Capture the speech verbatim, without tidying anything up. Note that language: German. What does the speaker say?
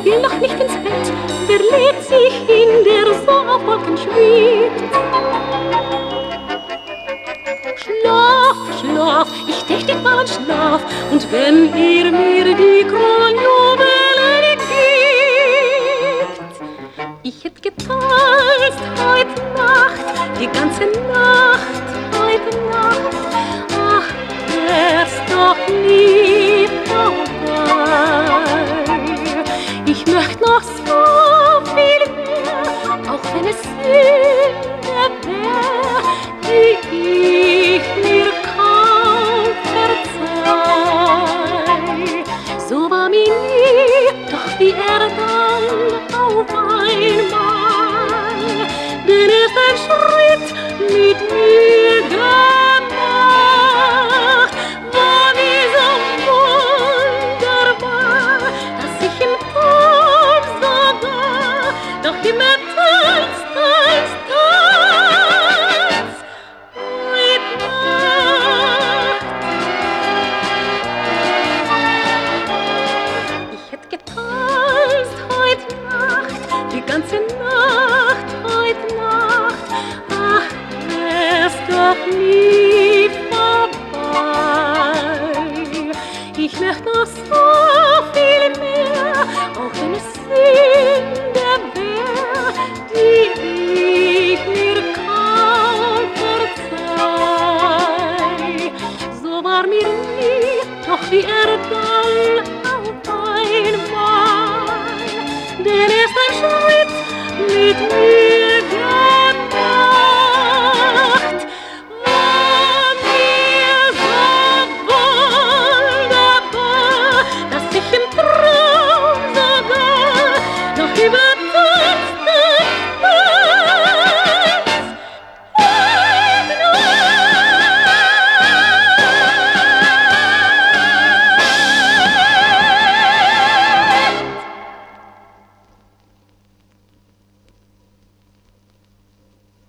will noch nicht ins Bett, wer lädt sich hin, der so auf Wolken schwebt? Schlaf, schlaf, ich dächte mal an Schlaf, und wenn ihr mir die Kronjuwelen gebt, ich hätt getanzt heut Nacht, die ganze Nacht, heut Nacht, ach, wär's doch nie vorbei. Ich möcht noch so viel mehr, auch wenn es Sünde wär, die ich mir kaum verzeih. So war mir nie, doch wie er dann auf einmal den ersten Schritt mit mir gemacht, war mir so wunderbar, dass ich im Traum sogar noch immer tanz, tanz, tanz, heut Nacht. Ich hätt getanzt heut Nacht, die ganze Nacht, heut Nacht, ach, wär's doch nie vorbei. Ich möcht noch so viel mehr, auch wenn es Sünde wär, die ich mir kaum verzeih. So war mir nie, doch wie er dann auf einmal den ersten Schritt mit mir gemacht, war mir so wunderbar, dass ich im Traum sogar noch über